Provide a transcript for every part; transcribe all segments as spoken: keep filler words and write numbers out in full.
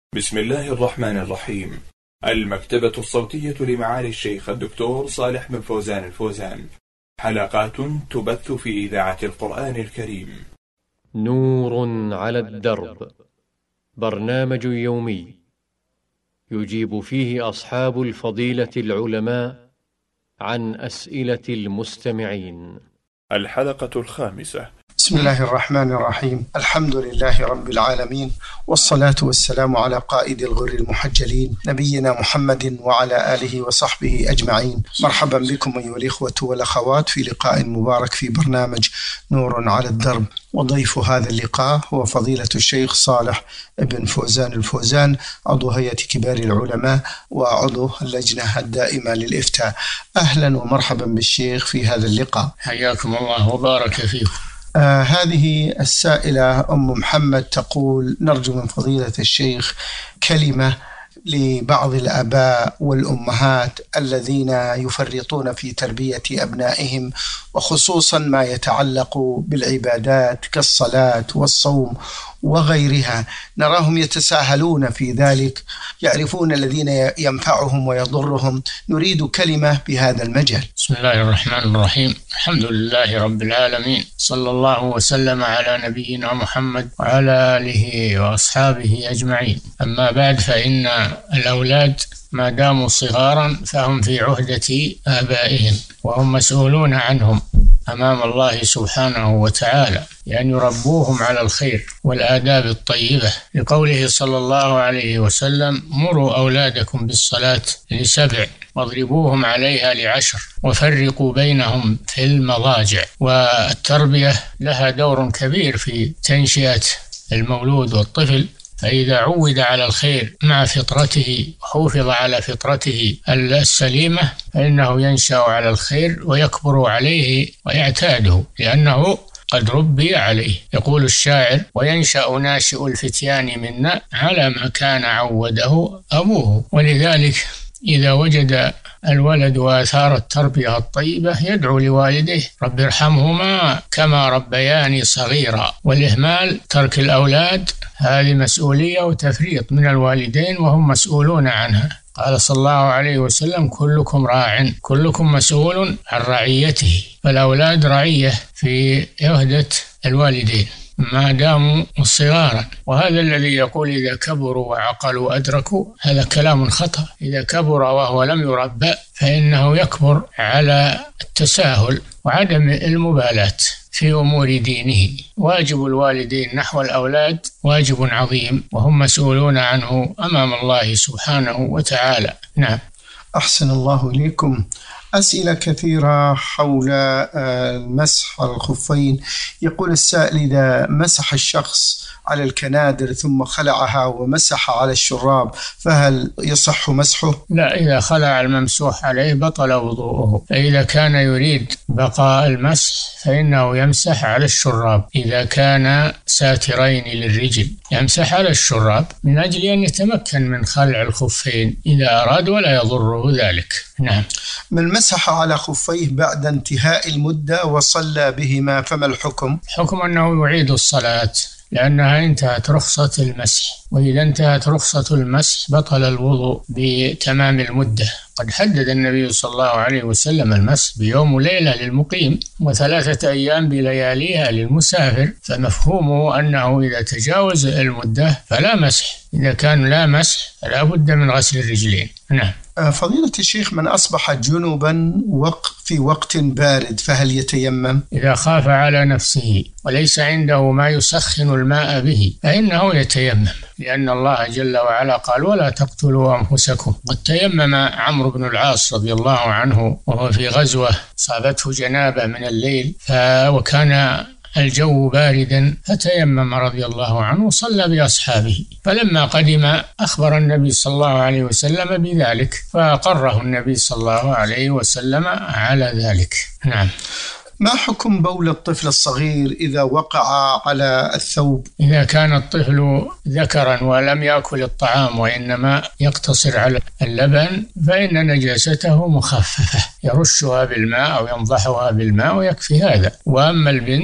بسم الله الرحمن الرحيم. المكتبة الصوتية لمعالي الشيخ الدكتور صالح بن فوزان الفوزان، حلقات تبث في إذاعة القرآن الكريم. نور على الدرب، برنامج يومي يجيب فيه أصحاب الفضيلة العلماء عن أسئلة المستمعين. الحلقة الخامسة. بسم الله الرحمن الرحيم. الحمد لله رب العالمين، والصلاة والسلام على قائد الغر المحجلين نبينا محمد وعلى آله وصحبه أجمعين. مرحبا بكم أيها الإخوة والأخوات في لقاء مبارك في برنامج نور على الدرب، وضيف هذا اللقاء هو فضيلة الشيخ صالح بن فوزان الفوزان، عضو هيئة كبار العلماء وعضو اللجنة الدائمة للإفتاء. أهلا ومرحبا بالشيخ في هذا اللقاء. حياكم الله وبارك فيكم. آه هذه السائلة أم محمد تقول: نرجو من فضيلة الشيخ كلمة لبعض الآباء والأمهات الذين يفرطون في تربية أبنائهم، وخصوصا ما يتعلق بالعبادات كالصلاة والصوم وغيرها. نراهم يتساهلون في ذلك، يعرفون الذين ينفعهم ويضرهم. نريد كلمة بهذا المجال. بسم الله الرحمن الرحيم. الحمد لله رب العالمين، صلى الله وسلم على نبينا محمد وعلى آله وأصحابه أجمعين. أما بعد، فإن الأولاد ما داموا صغارا فهم في عهدة آبائهم، وهم مسؤولون عنهم أمام الله سبحانه وتعالى، لأن يربوهم على الخير والآداب الطيبة، لقوله صلى الله عليه وسلم: مروا أولادكم بالصلاة لسبع واضربوهم عليها لعشر وفرقوا بينهم في المضاجع. والتربية لها دور كبير في تنشئة المولود والطفل، فإذا عود على الخير مع فطرته وحافظ على فطرته السليمة فإنه ينشأ على الخير ويكبر عليه ويعتاده، لأنه قد ربي عليه. يقول الشاعر: وينشأ ناشئ الفتيان منا على ما كان عوده أبوه. ولذلك إذا وجد الولد وآثار التربية الطيبة يدعو لوالديه: رب ارحمهما كما ربياني صغيرا. والإهمال، ترك الأولاد، هذه مسؤولية وتفريط من الوالدين، وهم مسؤولون عنها. قال صلى الله عليه وسلم: كلكم راع كلكم مسؤول عن رعيته. فالأولاد رعية في عهدة الوالدين ما داموا صغارا. وهذا الذي يقول إذا كبروا وعقلوا أدركوا، هذا كلام خطأ. إذا كبر وهو لم يربى فإنه يكبر على التساهل وعدم المبالاة في أمور دينه. واجب الوالدين نحو الأولاد واجب عظيم، وهم مسؤولون عنه أمام الله سبحانه وتعالى. نعم. أحسن الله إليكم. أسئلة كثيرة حول المسح على الخفين. يقول السائل: إذا مسح الشخص على الكنادر ثم خلعها ومسح على الشراب فهل يصح مسحه؟ لا، إذا خلع الممسوح عليه بطل وضوءه. فإذا كان يريد بقاء المسح فإنه يمسح على الشراب. إذا كان ساترين للرجل يمسح على الشراب من أجل أن يتمكن من خلع الخفين إذا أراد ولا يضره ذلك. نعم. من مسح على خفيه بعد انتهاء المدة وصلى بهما فما الحكم؟ حكم أنه يعيد الصلاة، لأنها انتهت رخصة المسح، وإذا انتهت رخصة المسح بطل الوضوء بتمام المدة. قد حدد النبي صلى الله عليه وسلم المسح بيوم وليلة للمقيم وثلاثة أيام بلياليها للمسافر، فمفهومه أنه إذا تجاوز المدة فلا مسح. إذا كان لا مسح فلا بد من غسل الرجلين. نعم. فضيلة الشيخ، من أصبح جنوبا في وقت بارد فهل يتيمم؟ إذا خاف على نفسه وليس عنده ما يسخن الماء به فإنه يتيمم، لأن الله جل وعلا قال: ولا تقتلوا أنفسكم. قد تيمم عمرو بن العاص رضي الله عنه وهو في غزوة صابته جنابة من الليل، وكان الجو باردا، فتيمم رضي الله عنه وصلى بأصحابه. فلما قدم أخبر النبي صلى الله عليه وسلم بذلك، فأقره النبي صلى الله عليه وسلم على ذلك. نعم. ما حكم بول الطفل الصغير إذا وقع على الثوب؟ إذا كان الطفل ذكرا ولم يأكل الطعام وإنما يقتصر على اللبن فإن نجاسته مخففة، يرشها بالماء أو ينضحها بالماء ويكفي هذا. وأما البنت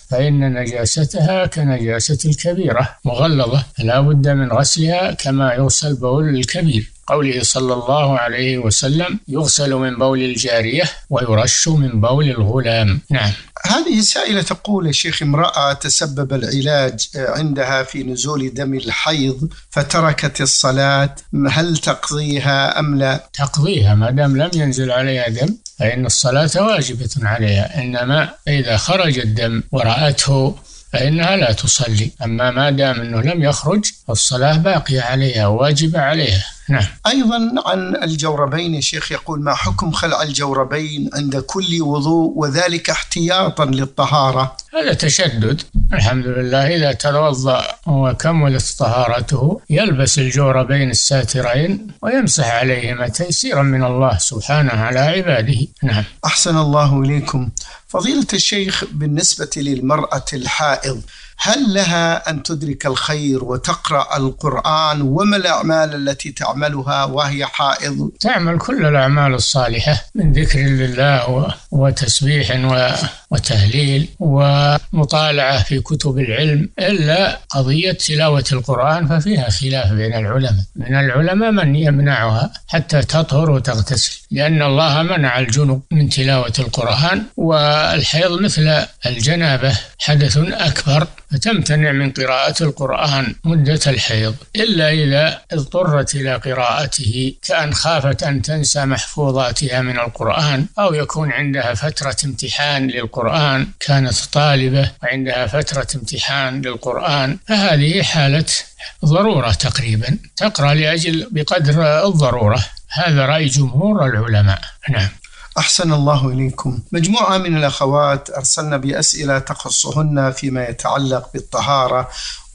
فإن نجاستها كنجاسة الكبيرة مغلظة، لا بد من غسلها كما يغسل بول الكبير، قوله صلى الله عليه وسلم: يغسل من بول الجارية ويرش من بول الغلام. نعم. هذه سائلة تقول: يا شيخ، امرأة تسبب العلاج عندها في نزول دم الحيض فتركت الصلاة، هل تقضيها أم لا؟ تقضيها ما دام لم ينزل عليها دم، فإن الصلاة واجبة عليها، إنما إذا خرج الدم ورأته فإنها لا تصلي، أما ما دام أنه لم يخرج فالصلاة باقية عليها واجبة عليها. نعم. أيضا عن الجوربين يا شيخ يقول: ما حكم خلع الجوربين عند كل وضوء وذلك احتياطا للطهارة؟ هذا تشدد. الحمد لله إذا توضأ وكملت طهارته يلبس الجوربين الساترين ويمسح عليهما تيسيرا من الله سبحانه على عباده. نعم. أحسن الله إليكم. فضيلة الشيخ، بالنسبة للمرأة الحائض هل لها أن تدرك الخير وتقرأ القرآن؟ وما الأعمال التي تعملها وهي حائض؟ تعمل كل الأعمال الصالحة من ذكر لله وتسبيح وتهليل ومطالعة في كتب العلم، إلا قضية تلاوة القرآن ففيها خلاف بين العلماء. من العلماء من يمنعها حتى تطهر وتغتسل، لأن الله منع الجنب من تلاوة القرآن، والحيض مثل الجنابة حدث أكبر فتمتنع من قراءة القرآن مدة الحيض، إلا إذا اضطرت إلى قراءته، كأن خافت أن تنسى محفوظاتها من القرآن، أو يكون عندها فترة امتحان للقرآن، كانت طالبة وعندها فترة امتحان للقرآن، فهذه حالة ضرورة تقريبا، تقرأ لأجل بقدر الضرورة. هذا رأي جمهور العلماء. نعم. أحسن الله إليكم. مجموعة من الأخوات أرسلنا بأسئلة تخصهن فيما يتعلق بالطهارة،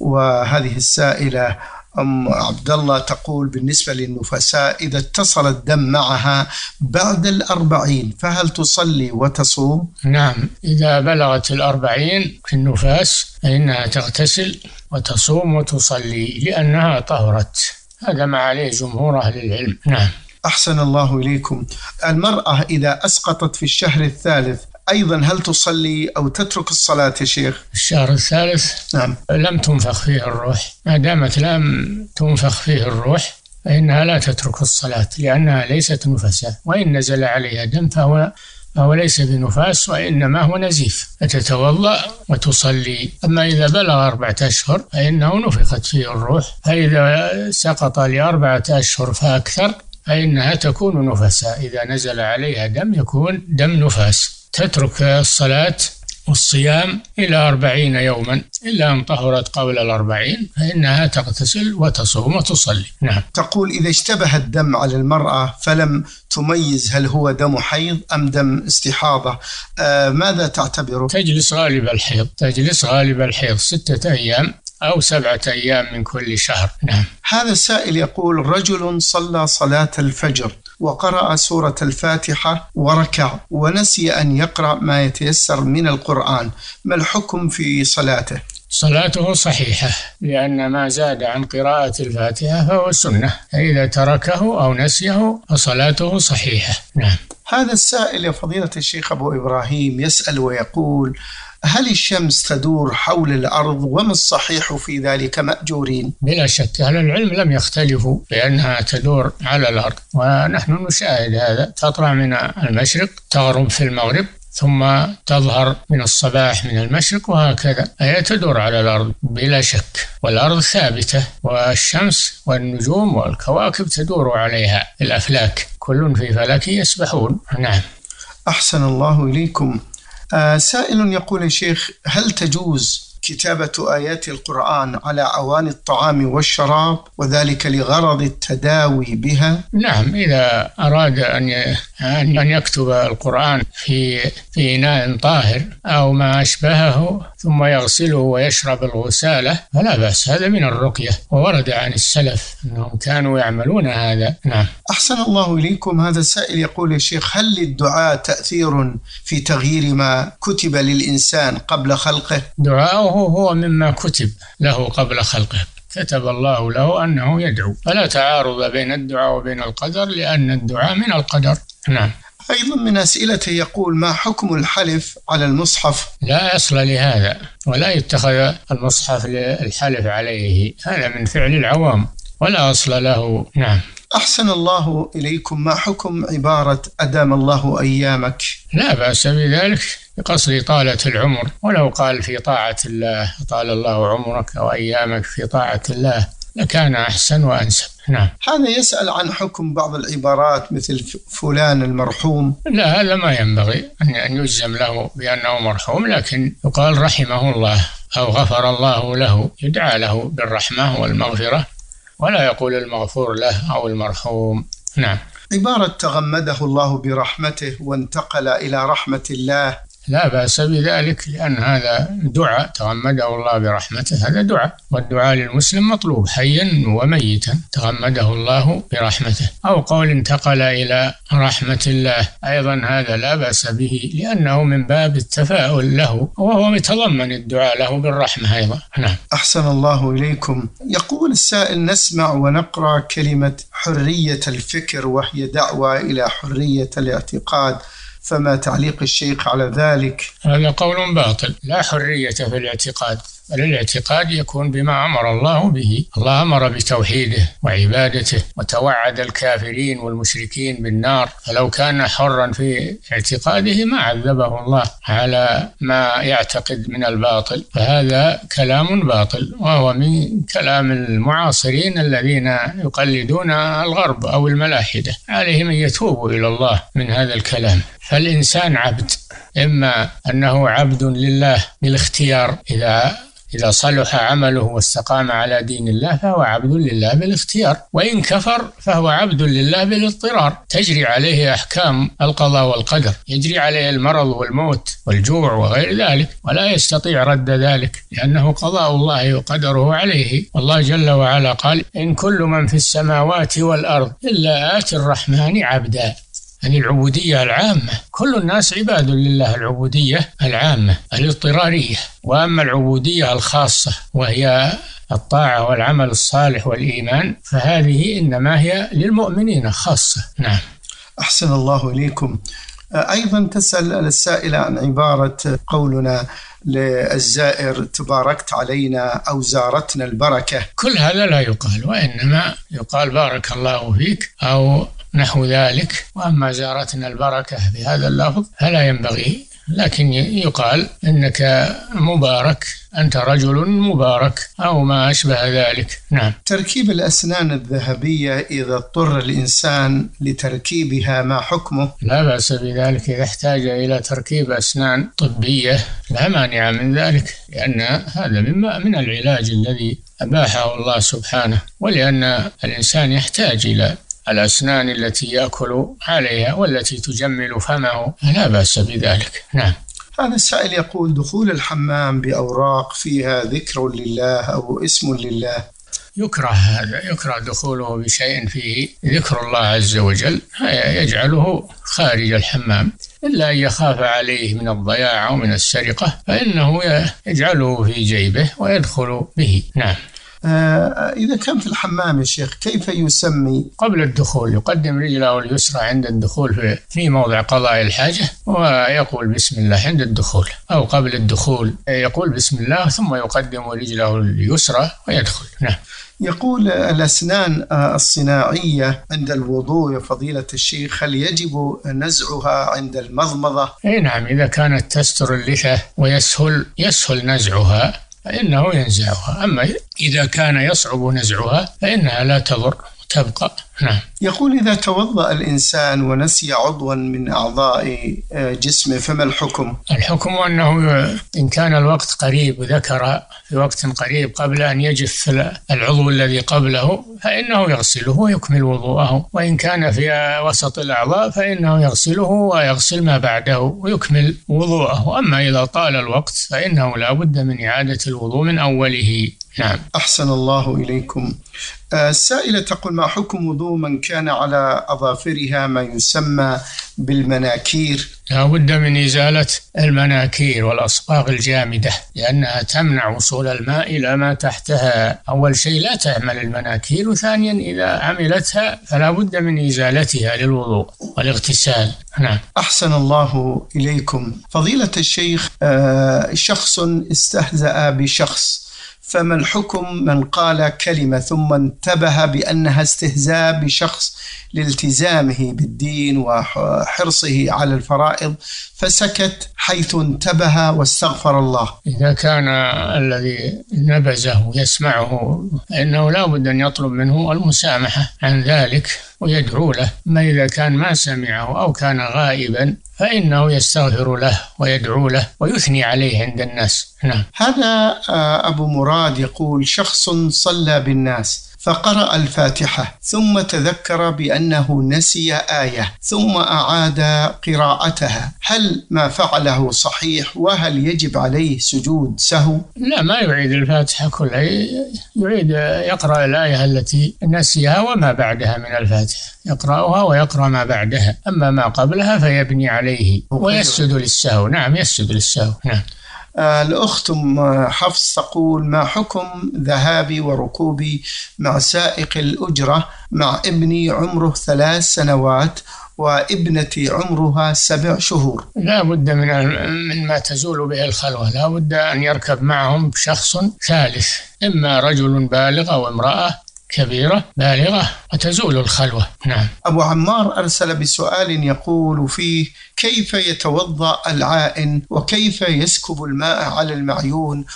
وهذه السائلة أم عبد الله تقول: بالنسبة للنفساء إذا اتصل الدم معها بعد الأربعين فهل تصلي وتصوم؟ نعم، إذا بلغت الأربعين في النفاس فإنها تغتسل وتصوم وتصلي لأنها طهرت، هذا ما عليه جمهور أهل العلم. نعم. أحسن الله إليكم. المرأة إذا أسقطت في الشهر الثالث أيضا هل تصلي أو تترك الصلاة يا شيخ؟ الشهر الثالث نعم. لم تنفخ فيه الروح، ما دامت لم تنفخ فيه الروح فإنها لا تترك الصلاة، لأنها ليست نفساء، وإن نزل عليها دم فهو فهو ليس بنفاس وإنما هو نزيف، فتتوضأ وتصلي. أما إذا بلغ أربعة أشهر فإنه نفخت فيه الروح، فإذا سقط لأربعة أشهر فأكثر فإنها تكون نفساء، إذا نزل عليها دم يكون دم نفاس. تترك الصلاة والصيام إلى أربعين يوما، إلا أن طهرت قبل الأربعين فإنها تغتسل وتصوم وتصلي. نعم. تقول: إذا اشتبه الدم على المرأة فلم تميز هل هو دم حيض أم دم استحاضة، آه ماذا تعتبره؟ تجلس غالب الحيض، تجلس غالب الحيض ستة أيام أو سبعة أيام من كل شهر. نعم. هذا السائل يقول: رجل صلى صلاة الفجر وقرأ سورة الفاتحة وركع ونسي أن يقرأ ما يتيسر من القرآن، ما الحكم في صلاته؟ صلاته صحيحة، لأن ما زاد عن قراءة الفاتحة فهو سنة، فإذا تركه أو نسيه فصلاته صحيحة. نعم. هذا السائل يا فضيلة الشيخ أبو إبراهيم يسأل ويقول: هل الشمس تدور حول الأرض وما الصحيح في ذلك مأجورين؟ بلا شك أهل العلم لم يختلفوا بأنها تدور على الأرض، ونحن نشاهد هذا، تطلع من المشرق تغرب في المغرب ثم تظهر من الصباح من المشرق، وهكذا هي تدور على الأرض بلا شك، والأرض ثابتة، والشمس والنجوم والكواكب تدور عليها الأفلاك، كل في فلك يسبحون. نعم. أحسن الله إليكم. آه سائل يقول: يا شيخ، هل تجوز كتابة آيات القرآن على أواني الطعام والشراب وذلك لغرض التداوي بها؟ نعم، إذا أراد أن أن يكتب القرآن في في إناء طاهر أو ما أشبهه ثم يغسله ويشرب الغسالة فلا بأس، هذا من الرقية، وورد عن السلف أنهم كانوا يعملون هذا. نعم. أحسن الله إليكم. هذا السائل يقول: يا شيخ، هل للدعاء تأثير في تغيير ما كتب للإنسان قبل خلقه؟ دعاؤه هو مما كتب له قبل خلقه، كتب الله له أنه يدعو، فلا تعارض بين الدعاء وبين القدر، لأن الدعاء من القدر. نعم. أيضا من أسئلته يقول: ما حكم الحلف على المصحف؟ لا أصل لهذا، ولا يتخذ المصحف للحلف عليه، هذا من فعل العوام ولا أصل له. نعم. أحسن الله إليكم، ما حكم عبارة أدام الله أيامك؟ لا بأس بذلك بقصد طالة العمر، ولو قال في طاعة الله طال الله عمرك أو أيامك في طاعة الله لكان أحسن وأنسب. نعم. هذا يسأل عن حكم بعض العبارات مثل فلان المرحوم. لا، هذا ما ينبغي أن يجزم له بأنه مرحوم، لكن يقال رحمه الله أو غفر الله له، يدعى له بالرحمة والمغفرة، ولا يقول المغفور له أو المرحوم. نعم. عبارة تغمده الله برحمته وانتقل إلى رحمة الله، لا بأس بذلك، لأن هذا دعاء، تغمده الله برحمته، هذا دعاء، والدعاء للمسلم مطلوب حيا وميتا، تغمده الله برحمته. أو قول انتقل إلى رحمة الله، أيضا هذا لا بأس به، لأنه من باب التفاؤل له، وهو يتضمن الدعاء له بالرحمة أيضا. نعم. أحسن الله إليكم. يقول السائل: نسمع ونقرأ كلمة حرية الفكر وهي دعوة إلى حرية الاعتقاد، فما تعليق الشيخ على ذلك؟ هذا قول باطل، لا حرية في الاعتقاد، بل الاعتقاد يكون بما أمر الله به. الله أمر بتوحيده وعبادته، وتوعد الكافرين والمشركين بالنار، فلو كان حرا في اعتقاده ما عذبه الله على ما يعتقد من الباطل، فهذا كلام باطل، وهو من كلام المعاصرين الذين يقلدون الغرب أو الملاحدة، عليهم أن يتوبوا إلى الله من هذا الكلام. فالإنسان عبد، إما أنه عبد لله بالاختيار، إذا إذا صلح عمله واستقام على دين الله فهو عبد لله بالاختيار، وإن كفر فهو عبد لله بالاضطرار، تجري عليه أحكام القضاء والقدر، يجري عليه المرض والموت والجوع وغير ذلك، ولا يستطيع رد ذلك، لأنه قضاء الله وقدره عليه. والله جل وعلا قال: إن كل من في السماوات والأرض إلا آتي الرحمن عبدا. يعني العبودية العامة، كل الناس عباد لله، العبودية العامة الاضطرارية. وأما العبودية الخاصة وهي الطاعة والعمل الصالح والإيمان، فهذه إنما هي للمؤمنين خاصة. نعم. أحسن الله إليكم. أيضا تسأل السائلة عن عبارة قولنا للزائر: تباركت علينا أو زارتنا البركة. كل هذا لا يقال، وإنما يقال بارك الله فيك أو نحو ذلك. وأما زارتنا البركة بهذا اللفظ فلا ينبغي، لكن يقال إنك مبارك، أنت رجل مبارك أو ما أشبه ذلك. نعم. تركيب الأسنان الذهبية إذا اضطر الإنسان لتركيبها ما حكمه؟ لا بأس بذلك، إذا احتاج إلى تركيب أسنان طبية لا مانع من ذلك، لأن هذا من العلاج الذي أباحه الله سبحانه، ولأن الإنسان يحتاج إلى الأسنان التي يأكل عليها والتي تجمل فمه، لا بأس بذلك. نعم. هذا السائل يقول: دخول الحمام بأوراق فيها ذكر لله أو اسم لله. يكره هذا، يكره دخوله بشيء فيه ذكر الله عز وجل، يجعله خارج الحمام، إلا أن يخاف عليه من الضياع أو من السرقة فإنه يجعله في جيبه ويدخل به. نعم. إذا كان في الحمام يا شيخ كيف يسمي؟ قبل الدخول يقدم رجله اليسرى عند الدخول في موضع قضاء الحاجة، ويقول بسم الله عند الدخول، أو قبل الدخول يقول بسم الله ثم يقدم رجله اليسرى ويدخل. نعم. يقول: الأسنان الصناعية عند الوضوء يا فضيلة الشيخ هل يجب نزعها عند المضمضة؟ أي نعم، إذا كانت تستر اللثة ويسهل يسهل نزعها فإنه ينزعها، أما إذا كان يصعب نزعها فإنها لا تضر تبقى. نعم. يقول: إذا توضأ الإنسان ونسي عضوا من أعضاء جسمه فما الحكم؟ الحكم أنه إن كان الوقت قريب وذكر في وقت قريب قبل أن يجف العضو الذي قبله فإنه يغسله ويكمل وضوءه، وإن كان في وسط الأعضاء فإنه يغسله ويغسل ما بعده ويكمل وضوءه. أما إذا طال الوقت فإنه لا بد من إعادة الوضوء من أوله. نعم. أحسن الله إليكم. السائلة تقول: ما حكم وضوء من كان على أظافرها ما يسمى بالمناكير؟ لا بد من إزالة المناكير والأصباغ الجامدة، لأنها تمنع وصول الماء إلى ما تحتها. أول شيء لا تعمل المناكير، وثانيا إذا عملتها فلا بد من إزالتها للوضوء والاغتسال. نعم. أحسن الله إليكم فضيلة الشيخ. آه شخص استهزأ بشخص، فما الحكم من قال كلمة ثم انتبه بأنها استهزاء بشخص لالتزامه بالدين وحرصه على الفرائض، فسكت حيث انتبه واستغفر الله؟ إذا كان الذي نبذه يسمعه فإنه لا بد أن يطلب منه المسامحة عن ذلك ويدعو له. ما إذا كان ما سمعه أو كان غائبا فإنه يستغفر له ويدعو له ويثني عليه عند الناس. نعم. هذا أبو مراد يقول: شخص صلى بالناس فقرأ الفاتحة ثم تذكر بأنه نسي آية ثم أعاد قراءتها، هل ما فعله صحيح؟ وهل يجب عليه سجود سهو؟ لا، ما يعيد الفاتحة كلها، يعيد يقرأ الآية التي نسيها وما بعدها من الفاتحة، يقرأها ويقرأ ما بعدها، أما ما قبلها فيبني عليه ويسجد للسهو. نعم، يسجد للسهو. نعم. الأخت حفص تقول: ما حكم ذهابي وركوبي مع سائق الأجرة مع ابني عمره ثلاث سنوات وابنتي عمرها سبع شهور؟ لا بد من من ما تزول به الخلوة، لا بد أن يركب معهم شخص ثالث، إما رجل بالغ أو امرأة كبيرة بالغة، وتزول الخلوة. نعم. أبو عمار أرسل بسؤال يقول فيه: كيف يتوضأ العائن وكيف يسكب الماء على المعيون،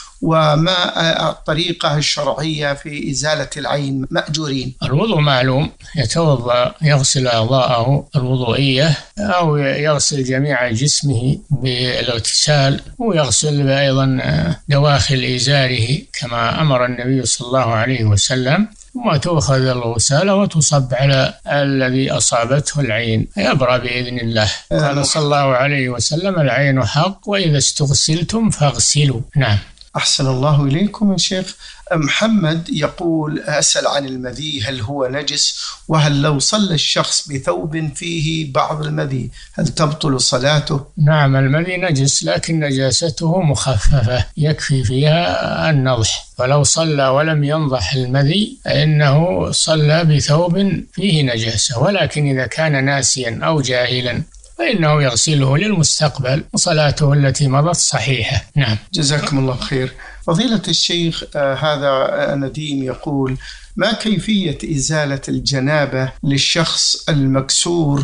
وما الطريقة الشرعية في إزالة العين مأجورين؟ الوضوء معلوم، يتوضأ يغسل أعضاءه الوضوئية أو يغسل جميع جسمه بالاغتسال، ويغسل أيضا دواخل إزاره كما أمر النبي صلى الله عليه وسلم، وتؤخذ الغسالة وتصب على الذي أصابته العين يبرأ بإذن الله. قال صلى الله عليه وسلم: العين حق وإذا استغسلتم فاغسلوا. نعم. أحسن الله إليكم يا شيخ. محمد يقول: أسأل عن المذي، هل هو نجس؟ وهل لو صلى الشخص بثوب فيه بعض المذي هل تبطل صلاته؟ نعم، المذي نجس لكن نجاسته مخففة، يكفي فيها النضح، ولو صلى ولم ينضح المذي فإنه صلى بثوب فيه نجاسة، ولكن إذا كان ناسيا أو جاهلا فإنه يغسله للمستقبل وصلاته التي مضت صحيحة. نعم. جزاكم الله خير. فضيلة الشيخ، آه هذا نديم يقول: ما كيفية إزالة الجنابة للشخص المكسور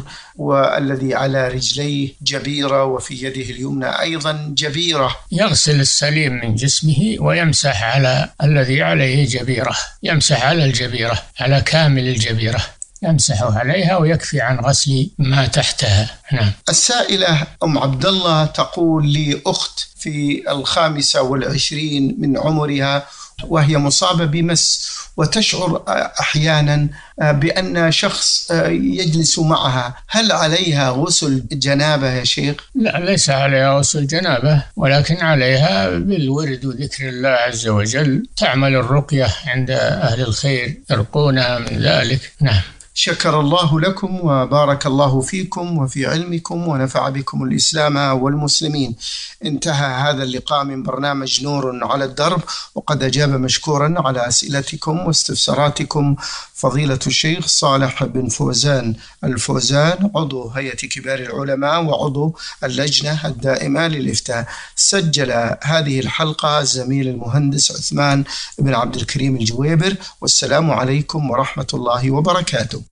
والذي على رجليه جبيرة وفي يده اليمنى أيضا جبيرة؟ يغسل السليم من جسمه ويمسح على الذي عليه جبيرة، يمسح على الجبيرة، على كامل الجبيرة يمسح عليها ويكفي عن غسل ما تحتها. نعم. السائلة أم عبد الله تقول: لي أخت في الخامسة والعشرين من عمرها وهي مصابة بمس، وتشعر أحيانا بأن شخص يجلس معها، هل عليها غسل جنابة يا شيخ؟ لا، ليس عليها غسل جنابة، ولكن عليها بالورد وذكر الله عز وجل، تعمل الرقية عند أهل الخير يرقونها من ذلك. نعم. شكر الله لكم وبارك الله فيكم وفي علمكم ونفع بكم الإسلام والمسلمين. انتهى هذا اللقاء من برنامج نور على الدرب، وقد أجاب مشكورا على أسئلتكم واستفساراتكم فضيلة الشيخ صالح بن فوزان الفوزان، عضو هيئة كبار العلماء وعضو اللجنة الدائمة للإفتاء. سجل هذه الحلقة زميل المهندس عثمان بن عبد الكريم الجويبر، والسلام عليكم ورحمة الله وبركاته.